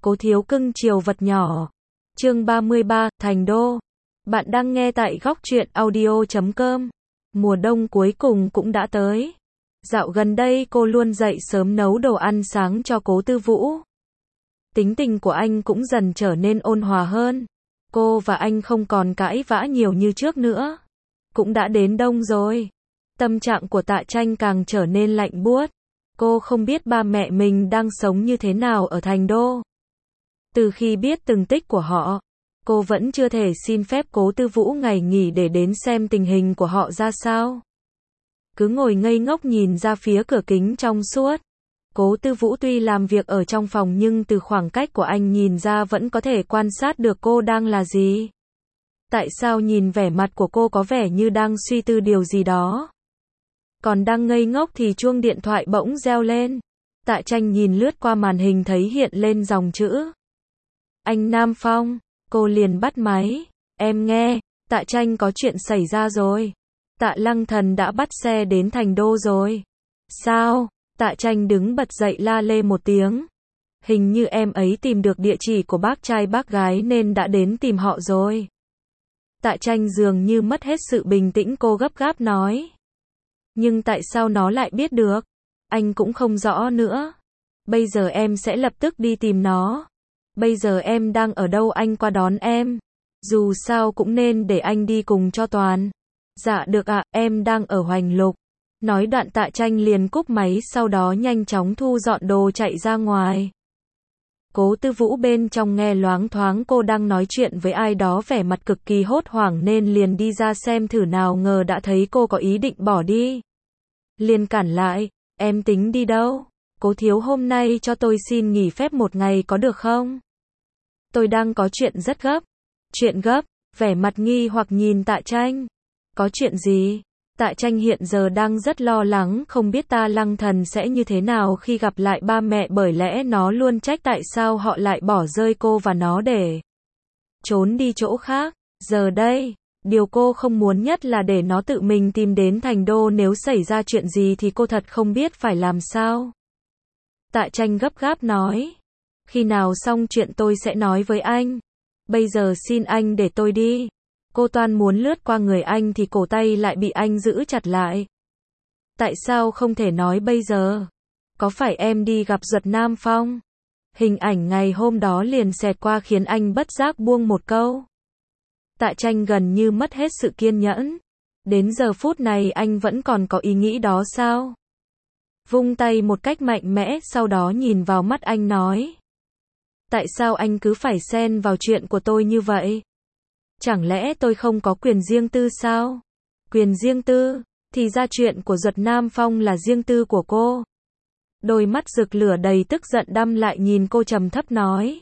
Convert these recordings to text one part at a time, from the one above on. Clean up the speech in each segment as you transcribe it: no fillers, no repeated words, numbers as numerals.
Cố thiếu cưng chiều vật nhỏ. Chương 33, Thành Đô. Bạn đang nghe tại góc truyện audio.com. Mùa đông cuối cùng cũng đã tới. Dạo gần đây cô luôn dậy sớm nấu đồ ăn sáng cho Cố Tư Vũ. Tính tình của anh cũng dần trở nên ôn hòa hơn. Cô và anh không còn cãi vã nhiều như trước nữa. Cũng đã đến đông rồi. Tâm trạng của Tạ Tranh càng trở nên lạnh buốt. Cô không biết ba mẹ mình đang sống như thế nào ở Thành Đô. Từ khi biết từng tích của họ, cô vẫn chưa thể xin phép Cố Tư Vũ ngày nghỉ để đến xem tình hình của họ ra sao. Cứ ngồi ngây ngốc nhìn ra phía cửa kính trong suốt. Cố Tư Vũ tuy làm việc ở trong phòng nhưng từ khoảng cách của anh nhìn ra vẫn có thể quan sát được cô đang là gì. Tại sao nhìn vẻ mặt của cô có vẻ như đang suy tư điều gì đó. Còn đang ngây ngốc thì chuông điện thoại bỗng reo lên. Tạ Tranh nhìn lướt qua màn hình thấy hiện lên dòng chữ. Anh Nam Phong, cô liền bắt máy. Em nghe, Tạ Tranh có chuyện xảy ra rồi. Tạ Lăng Thần đã bắt xe đến Thành Đô rồi. Sao? Tạ Tranh đứng bật dậy la lê một tiếng. Hình như em ấy tìm được địa chỉ của bác trai bác gái nên đã đến tìm họ rồi. Tạ Tranh dường như mất hết sự bình tĩnh, cô gấp gáp nói. Nhưng tại sao nó lại biết được? Anh cũng không rõ nữa. Bây giờ em sẽ lập tức đi tìm nó. Bây giờ em đang ở đâu anh qua đón em. Dù sao cũng nên để anh đi cùng cho toàn. Dạ được ạ, em đang ở Hoành Lục. Nói đoạn Tạ Tranh liền cúp máy, sau đó nhanh chóng thu dọn đồ chạy ra ngoài. Cố Tư Vũ bên trong nghe loáng thoáng cô đang nói chuyện với ai đó, vẻ mặt cực kỳ hốt hoảng nên liền đi ra xem thử, nào ngờ đã thấy cô có ý định bỏ đi. Liền cản lại, em tính đi đâu? Cố thiếu, hôm nay cho tôi xin nghỉ phép một ngày có được không? Tôi đang có chuyện rất gấp. Chuyện gấp? Vẻ mặt nghi hoặc nhìn Tạ Tranh. Có chuyện gì? Tạ Tranh hiện giờ đang rất lo lắng, không biết Tạ Lăng Thần sẽ như thế nào khi gặp lại ba mẹ, bởi lẽ nó luôn trách tại sao họ lại bỏ rơi cô và nó để trốn đi chỗ khác. Giờ đây, điều cô không muốn nhất là để nó tự mình tìm đến Thành Đô, nếu xảy ra chuyện gì thì cô thật không biết phải làm sao. Tạ Tranh gấp gáp nói. Khi nào xong chuyện tôi sẽ nói với anh. Bây giờ xin anh để tôi đi. Cô toan muốn lướt qua người anh thì cổ tay lại bị anh giữ chặt lại. Tại sao không thể nói bây giờ? Có phải em đi gặp Duật Nam Phong? Hình ảnh ngày hôm đó liền xẹt qua khiến anh bất giác buông một câu. Tạ Tranh gần như mất hết sự kiên nhẫn. Đến giờ phút này anh vẫn còn có ý nghĩ đó sao? Vung tay một cách mạnh mẽ, sau đó nhìn vào mắt anh nói. Tại sao anh cứ phải xen vào chuyện của tôi như vậy? Chẳng lẽ tôi không có quyền riêng tư sao? Quyền riêng tư? Thì ra chuyện của Duật Nam Phong là riêng tư của cô. Đôi mắt rực lửa đầy tức giận đăm lại nhìn cô, trầm thấp nói.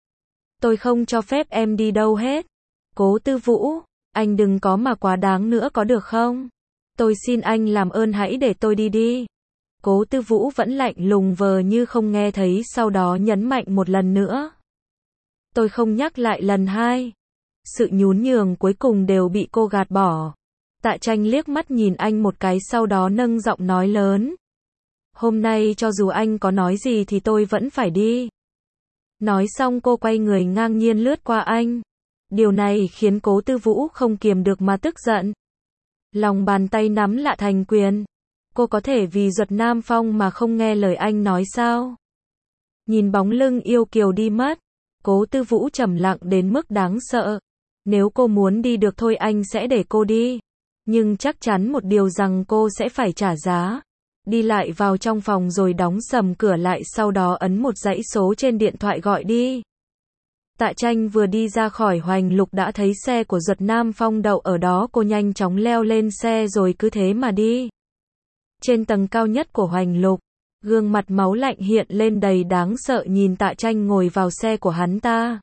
Tôi không cho phép em đi đâu hết. Cố Tư Vũ, anh đừng có mà quá đáng nữa có được không? Tôi xin anh làm ơn hãy để tôi đi đi. Cố Tư Vũ vẫn lạnh lùng vờ như không nghe thấy, sau đó nhấn mạnh một lần nữa. Tôi không nhắc lại lần hai. Sự nhún nhường cuối cùng đều bị cô gạt bỏ. Tạ Tranh liếc mắt nhìn anh một cái, sau đó nâng giọng nói lớn. Hôm nay cho dù anh có nói gì thì tôi vẫn phải đi. Nói xong cô quay người ngang nhiên lướt qua anh. Điều này khiến Cố Tư Vũ không kiềm được mà tức giận. Lòng bàn tay nắm lại thành quyền. Cô có thể vì Duật Nam Phong mà không nghe lời anh nói sao? Nhìn bóng lưng yêu kiều đi mất, Cố Tư Vũ trầm lặng đến mức đáng sợ. Nếu cô muốn đi được thôi anh sẽ để cô đi. Nhưng chắc chắn một điều rằng cô sẽ phải trả giá. Đi lại vào trong phòng rồi đóng sầm cửa lại, sau đó ấn một dãy số trên điện thoại gọi đi. Tạ Tranh vừa đi ra khỏi Hoành Lục đã thấy xe của Duật Nam Phong đậu ở đó, cô nhanh chóng leo lên xe rồi cứ thế mà đi. Trên tầng cao nhất của Hoành Lục, gương mặt máu lạnh hiện lên đầy đáng sợ nhìn Tạ Tranh ngồi vào xe của hắn ta.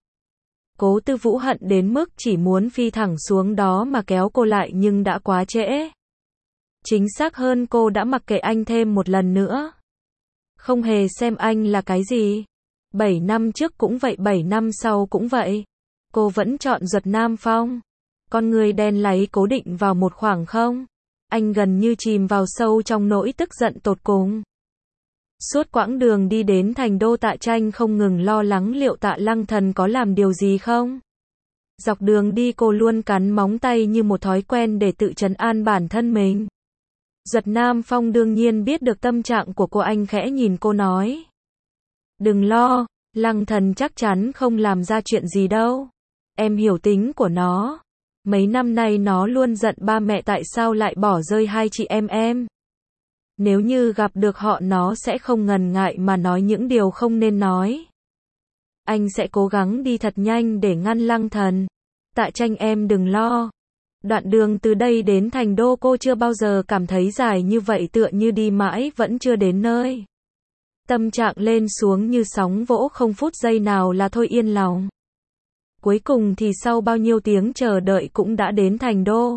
Cố Tư Vũ hận đến mức chỉ muốn phi thẳng xuống đó mà kéo cô lại, nhưng đã quá trễ. Chính xác hơn, cô đã mặc kệ anh thêm một lần nữa. Không hề xem anh là cái gì. 7 năm trước cũng vậy, 7 năm sau cũng vậy. Cô vẫn chọn Duật Nam Phong. Con người đen láy cố định vào một khoảng không. Anh gần như chìm vào sâu trong nỗi tức giận tột cùng. Suốt quãng đường đi đến thành đô, Tạ Tranh không ngừng lo lắng liệu Tạ Lăng Thần có làm điều gì không. Dọc đường đi cô luôn cắn móng tay như một thói quen để tự trấn an bản thân mình. Duật Nam Phong đương nhiên biết được tâm trạng của cô, anh khẽ nhìn cô nói. Đừng lo, Lăng Thần chắc chắn không làm ra chuyện gì đâu. Em hiểu tính của nó. Mấy năm nay nó luôn giận ba mẹ tại sao lại bỏ rơi hai chị em. Nếu như gặp được họ nó sẽ không ngần ngại mà nói những điều không nên nói. Anh sẽ cố gắng đi thật nhanh để ngăn Lăng Thần. Tạ Tranh em đừng lo. Đoạn đường từ đây đến thành đô cô chưa bao giờ cảm thấy dài như vậy, tựa như đi mãi vẫn chưa đến nơi. Tâm trạng lên xuống như sóng vỗ, không phút giây nào là thôi yên lòng. Cuối cùng thì sau bao nhiêu tiếng chờ đợi cũng đã đến thành đô.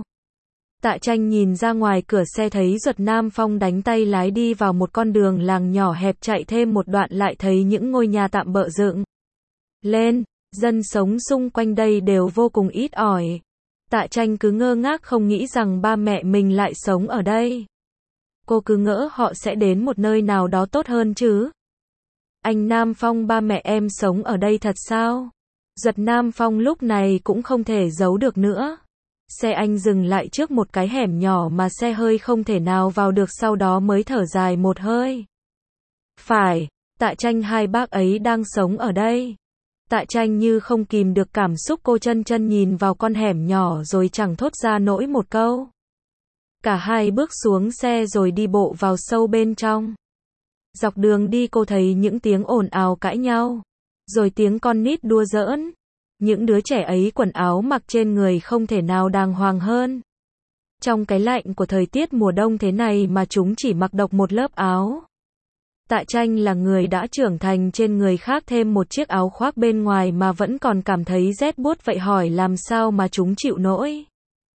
Tạ Tranh nhìn ra ngoài cửa xe thấy Duật Nam Phong đánh tay lái đi vào một con đường làng nhỏ hẹp, chạy thêm một đoạn lại thấy những ngôi nhà tạm bợ dựng lên, dân sống xung quanh đây đều vô cùng ít ỏi. Tạ Tranh cứ ngơ ngác không nghĩ rằng ba mẹ mình lại sống ở đây. Cô cứ ngỡ họ sẽ đến một nơi nào đó tốt hơn chứ. Anh Nam Phong, ba mẹ em sống ở đây thật sao? Duật Nam Phong lúc này cũng không thể giấu được nữa. Xe anh dừng lại trước một cái hẻm nhỏ mà xe hơi không thể nào vào được, sau đó mới thở dài một hơi. Phải, Tạ Tranh, hai bác ấy đang sống ở đây. Tạ Tranh như không kìm được cảm xúc, cô chân nhìn vào con hẻm nhỏ rồi chẳng thốt ra nổi một câu. Cả hai bước xuống xe rồi đi bộ vào sâu bên trong. Dọc đường đi cô thấy những tiếng ồn ào cãi nhau, rồi tiếng con nít đùa giỡn. Những đứa trẻ ấy quần áo mặc trên người không thể nào đàng hoàng hơn. Trong cái lạnh của thời tiết mùa đông thế này mà chúng chỉ mặc độc một lớp áo. Tạ Tranh là người đã trưởng thành, trên người khác thêm một chiếc áo khoác bên ngoài mà vẫn còn cảm thấy rét buốt, vậy hỏi làm sao mà chúng chịu nổi.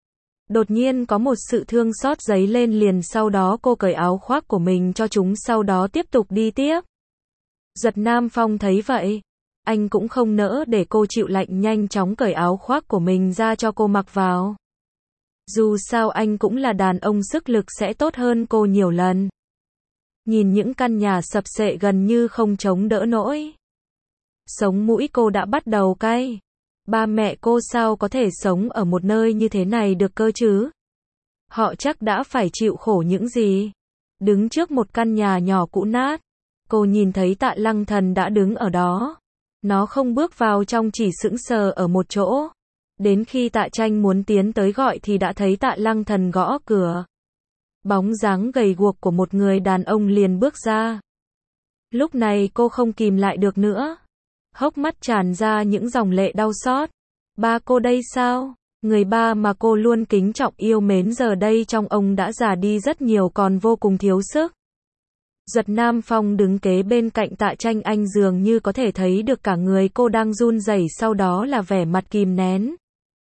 Đột nhiên có một sự thương xót dấy lên, liền sau đó cô cởi áo khoác của mình cho chúng, sau đó tiếp tục đi tiếp. Duật Nam Phong thấy vậy, anh cũng không nỡ để cô chịu lạnh, nhanh chóng cởi áo khoác của mình ra cho cô mặc vào. Dù sao anh cũng là đàn ông, sức lực sẽ tốt hơn cô nhiều lần. Nhìn những căn nhà sập xệ gần như không chống đỡ nổi, sống mũi cô đã bắt đầu cay. Ba mẹ cô sao có thể sống ở một nơi như thế này được cơ chứ? Họ chắc đã phải chịu khổ những gì? Đứng trước một căn nhà nhỏ cũ nát, cô nhìn thấy Tạ Lăng Thần đã đứng ở đó. Nó không bước vào trong, chỉ sững sờ ở một chỗ. Đến khi Tạ Tranh muốn tiến tới gọi thì đã thấy Tạ Lăng Thần gõ cửa. Bóng dáng gầy guộc của một người đàn ông liền bước ra. Lúc này cô không kìm lại được nữa. Hốc mắt tràn ra những dòng lệ đau xót. Ba cô đây sao? Người ba mà cô luôn kính trọng yêu mến giờ đây trong ông đã già đi rất nhiều, còn vô cùng thiếu sức. Duật Nam Phong đứng kế bên cạnh Tạ Tranh, anh dường như có thể thấy được cả người cô đang run rẩy, sau đó là vẻ mặt kìm nén.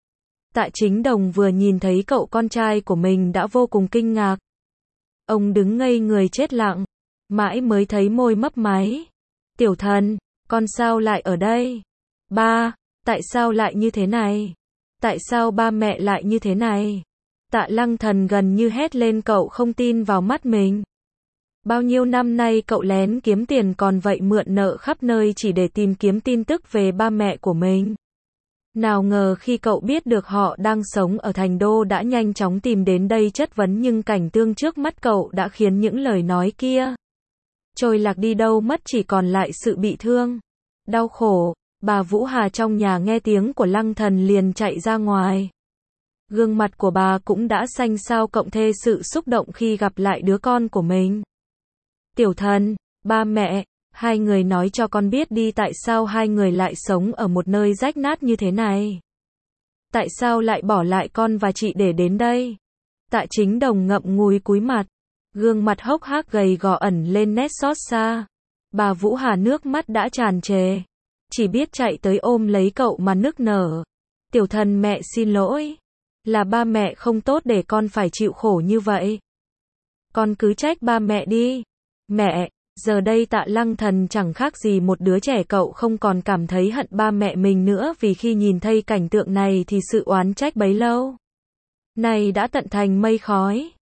Tạ Chính Đồng vừa nhìn thấy cậu con trai của mình đã vô cùng kinh ngạc. Ông đứng ngây người chết lặng, mãi mới thấy môi mấp máy. Tiểu Thần, con sao lại ở đây? Ba, tại sao lại như thế này? Tại sao ba mẹ lại như thế này? Tạ Lăng Thần gần như hét lên, cậu không tin vào mắt mình. Bao nhiêu năm nay cậu lén kiếm tiền còn vậy, mượn nợ khắp nơi chỉ để tìm kiếm tin tức về ba mẹ của mình. Nào ngờ khi cậu biết được họ đang sống ở thành đô đã nhanh chóng tìm đến đây chất vấn, nhưng cảnh tượng trước mắt cậu đã khiến những lời nói kia trôi lạc đi đâu mất, chỉ còn lại sự bị thương, đau khổ. Bà Vũ Hà trong nhà nghe tiếng của Lăng Thần liền chạy ra ngoài. Gương mặt của bà cũng đã xanh xao, cộng thêm sự xúc động khi gặp lại đứa con của mình. Tiểu Thần, ba mẹ, hai người nói cho con biết đi, tại sao hai người lại sống ở một nơi rách nát như thế này? Tại sao lại bỏ lại con và chị để đến đây? Tạ Chính Đồng ngậm ngùi cúi mặt, gương mặt hốc hác gầy gò ẩn lên nét xót xa. Bà Vũ Hà nước mắt đã tràn trề, chỉ biết chạy tới ôm lấy cậu mà nức nở. Tiểu Thần, mẹ xin lỗi, là ba mẹ không tốt để con phải chịu khổ như vậy. Con cứ trách ba mẹ đi. Mẹ, giờ đây Tạ Lăng Thần chẳng khác gì một đứa trẻ, cậu không còn cảm thấy hận ba mẹ mình nữa, vì khi nhìn thấy cảnh tượng này thì sự oán trách bấy lâu này đã tận thành mây khói.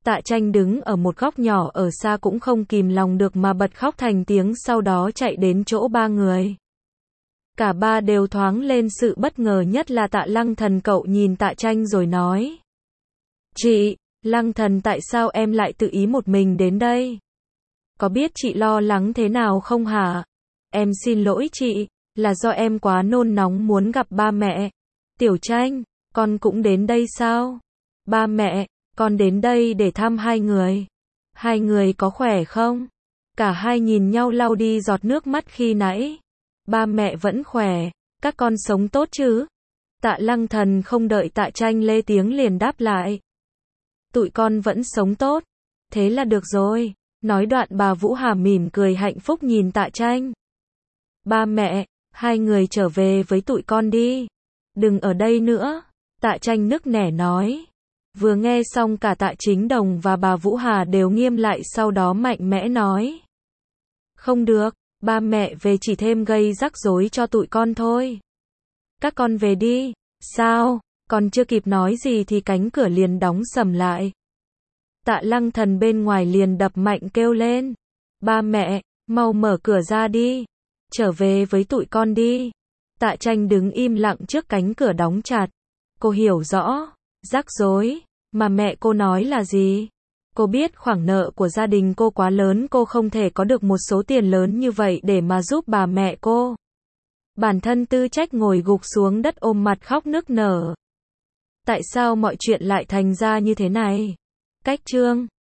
Tạ Tranh đứng ở một góc nhỏ ở xa cũng không kìm lòng được mà bật khóc thành tiếng, sau đó chạy đến chỗ ba người. Cả ba đều thoáng lên sự bất ngờ, nhất là Tạ Lăng Thần. Cậu nhìn Tạ Tranh rồi nói: Chị, Lăng Thần, tại sao em lại tự ý một mình đến đây? Có biết chị lo lắng thế nào không hả? Em xin lỗi chị, là do em quá nôn nóng muốn gặp ba mẹ. Tiểu Tranh, con cũng đến đây sao? Ba mẹ, con đến đây để thăm hai người. Hai người có khỏe không? Cả hai nhìn nhau lau đi giọt nước mắt khi nãy. Ba mẹ vẫn khỏe, các con sống tốt chứ? Tạ Lăng Thần không đợi Tạ Tranh lên tiếng liền đáp lại: Tụi con vẫn sống tốt, thế là được rồi. Nói đoạn bà Vũ Hà mỉm cười hạnh phúc nhìn Tạ Tranh. Ba mẹ, hai người trở về với tụi con đi. Đừng ở đây nữa. Tạ Tranh nức nẻ nói. Vừa nghe xong cả Tạ Chính Đồng và bà Vũ Hà đều nghiêm lại, sau đó mạnh mẽ nói: Không được, ba mẹ về chỉ thêm gây rắc rối cho tụi con thôi. Các con về đi. Sao? Còn chưa kịp nói gì thì cánh cửa liền đóng sầm lại. Tạ Lăng Thần bên ngoài liền đập mạnh kêu lên: Ba mẹ, mau mở cửa ra đi. Trở về với tụi con đi. Tạ Tranh đứng im lặng trước cánh cửa đóng chặt. Cô hiểu rõ. Rắc rối. Mà mẹ cô nói là gì? Cô biết khoản nợ của gia đình cô quá lớn, cô không thể có được một số tiền lớn như vậy để mà giúp bà mẹ cô. Bản thân Tư Trách ngồi gục xuống đất ôm mặt khóc nức nở. Tại sao mọi chuyện lại thành ra như thế này? Cách chương